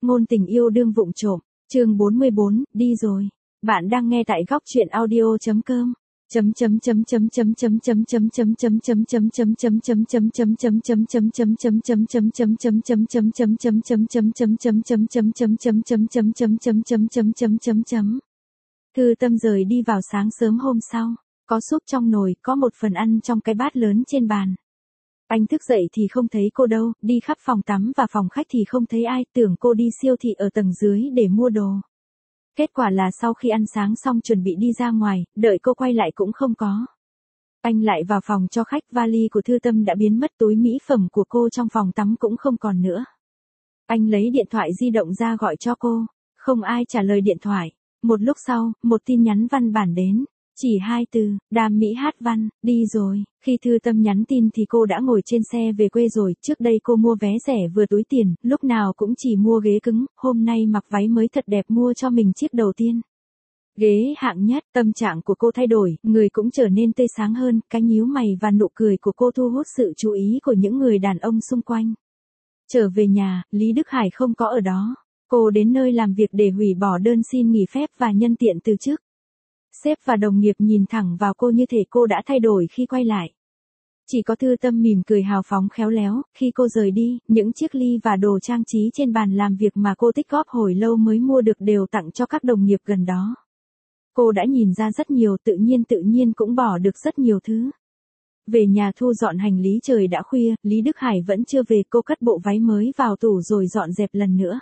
Ngôn tình yêu đương vụng trộm, chương 44, đi rồi. Bạn đang nghe tại góc truyện audio.com. Thư Tâm rời đi vào sáng sớm hôm sau, có súp trong nồi, có một phần ăn trong cái bát lớn trên bàn. Anh thức dậy thì không thấy cô đâu, đi khắp phòng tắm và phòng khách thì không thấy ai, tưởng cô đi siêu thị ở tầng dưới để mua đồ. Kết quả là sau khi ăn sáng xong chuẩn bị đi ra ngoài, đợi cô quay lại cũng không có. Anh lại vào phòng cho khách, vali của Thư Tâm đã biến mất, túi mỹ phẩm của cô trong phòng tắm cũng không còn nữa. Anh lấy điện thoại di động ra gọi cho cô, không ai trả lời điện thoại. Một lúc sau, một tin nhắn văn bản đến. Chỉ 2 từ, Đàm Mỹ Hát Văn, đi rồi. Khi Thư Tâm nhắn tin thì cô đã ngồi trên xe về quê rồi, trước đây cô mua vé rẻ vừa túi tiền, lúc nào cũng chỉ mua ghế cứng, hôm nay mặc váy mới thật đẹp mua cho mình chiếc đầu tiên. Ghế hạng nhất, tâm trạng của cô thay đổi, người cũng trở nên tươi sáng hơn, cái nhíu mày và nụ cười của cô thu hút sự chú ý của những người đàn ông xung quanh. Trở về nhà, Lý Đức Hải không có ở đó. Cô đến nơi làm việc để hủy bỏ đơn xin nghỉ phép và nhân tiện từ chức. Sếp và đồng nghiệp nhìn thẳng vào cô như thể cô đã thay đổi khi quay lại. Chỉ có Thư Tâm mỉm cười hào phóng khéo léo, khi cô rời đi, những chiếc ly và đồ trang trí trên bàn làm việc mà cô tích góp hồi lâu mới mua được đều tặng cho các đồng nghiệp gần đó. Cô đã nhìn ra rất nhiều, tự nhiên cũng bỏ được rất nhiều thứ. Về nhà thu dọn hành lý, trời đã khuya, Lý Đức Hải vẫn chưa về, cô cất bộ váy mới vào tủ rồi dọn dẹp lần nữa.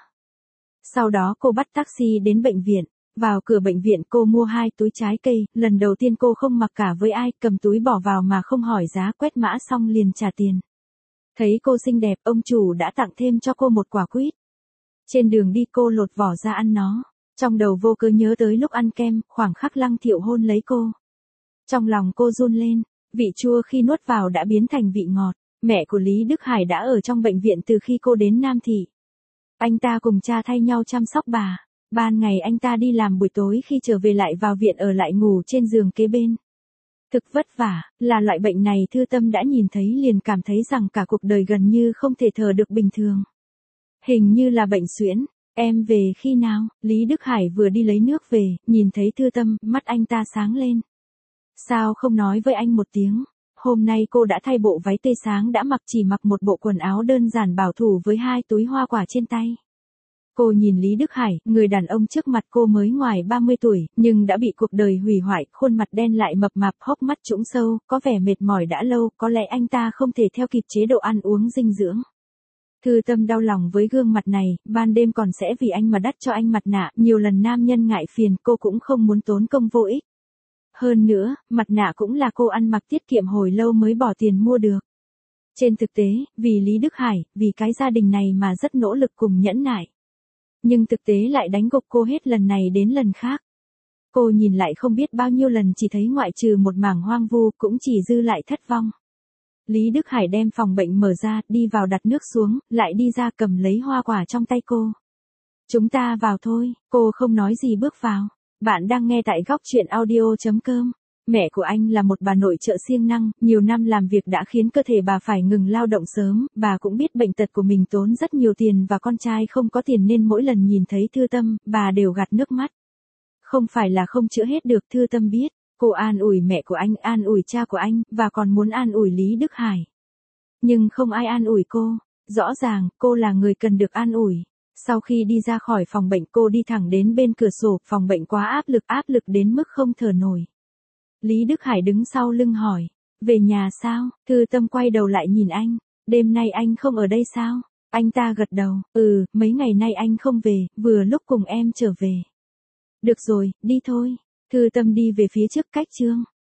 Sau đó cô bắt taxi đến bệnh viện. Vào cửa bệnh viện cô mua 2 túi trái cây, lần đầu tiên cô không mặc cả với ai, cầm túi bỏ vào mà không hỏi giá, quét mã xong liền trả tiền. Thấy cô xinh đẹp, ông chủ đã tặng thêm cho cô một quả quýt. Trên đường đi cô lột vỏ ra ăn nó, trong đầu vô cớ nhớ tới lúc ăn kem, khoảng khắc Lăng Thiệu hôn lấy cô. Trong lòng cô run lên, vị chua khi nuốt vào đã biến thành vị ngọt. Mẹ của Lý Đức Hải đã ở trong bệnh viện từ khi cô đến Nam Thị. Anh ta cùng cha thay nhau chăm sóc bà. Ban ngày anh ta đi làm, buổi tối khi trở về lại vào viện ở lại ngủ trên giường kế bên. Thực vất vả, là loại bệnh này Thư Tâm đã nhìn thấy liền cảm thấy rằng cả cuộc đời gần như không thể thở được bình thường. Hình như là bệnh suyễn. Em về khi nào? Lý Đức Hải vừa đi lấy nước về, nhìn thấy Thư Tâm, mắt anh ta sáng lên. Sao không nói với anh một tiếng? Hôm nay cô đã thay bộ váy tươi sáng đã mặc, chỉ mặc một bộ quần áo đơn giản bảo thủ với 2 túi hoa quả trên tay. Cô nhìn Lý Đức Hải, người đàn ông trước mặt cô mới ngoài 30 tuổi, nhưng đã bị cuộc đời hủy hoại, khuôn mặt đen lại mập mạp, hốc mắt trũng sâu, có vẻ mệt mỏi đã lâu, có lẽ anh ta không thể theo kịp chế độ ăn uống dinh dưỡng. Thư Tâm đau lòng với gương mặt này, ban đêm còn sẽ vì anh mà đắt cho anh mặt nạ, nhiều lần nam nhân ngại phiền, cô cũng không muốn tốn công vô ích. Hơn nữa, mặt nạ cũng là cô ăn mặc tiết kiệm hồi lâu mới bỏ tiền mua được. Trên thực tế, vì Lý Đức Hải, vì cái gia đình này mà rất nỗ lực cùng nhẫn nại. Nhưng thực tế lại đánh gục cô hết lần này đến lần khác. Cô nhìn lại không biết bao nhiêu lần chỉ thấy ngoại trừ một mảng hoang vu cũng chỉ dư lại thất vong. Lý Đức Hải đem phòng bệnh mở ra, đi vào đặt nước xuống, lại đi ra cầm lấy hoa quả trong tay cô. Chúng ta vào thôi, cô không nói gì bước vào. Bạn đang nghe tại góc truyện audio.com. Mẹ của anh là một bà nội trợ siêng năng, nhiều năm làm việc đã khiến cơ thể bà phải ngừng lao động sớm, bà cũng biết bệnh tật của mình tốn rất nhiều tiền và con trai không có tiền nên mỗi lần nhìn thấy Thư Tâm, bà đều gạt nước mắt. Không phải là không chữa hết được, Thư Tâm biết, cô an ủi mẹ của anh, an ủi cha của anh, và còn muốn an ủi Lý Đức Hải. Nhưng không ai an ủi cô, rõ ràng, cô là người cần được an ủi. Sau khi đi ra khỏi phòng bệnh cô đi thẳng đến bên cửa sổ, phòng bệnh quá áp lực đến mức không thở nổi. Lý Đức Hải đứng sau lưng hỏi, về nhà sao? Thư Tâm quay đầu lại nhìn anh, đêm nay anh không ở đây sao? Anh ta gật đầu, mấy ngày nay anh không về, vừa lúc cùng em trở về. Được rồi, đi thôi. Thư Tâm đi về phía trước cách chương.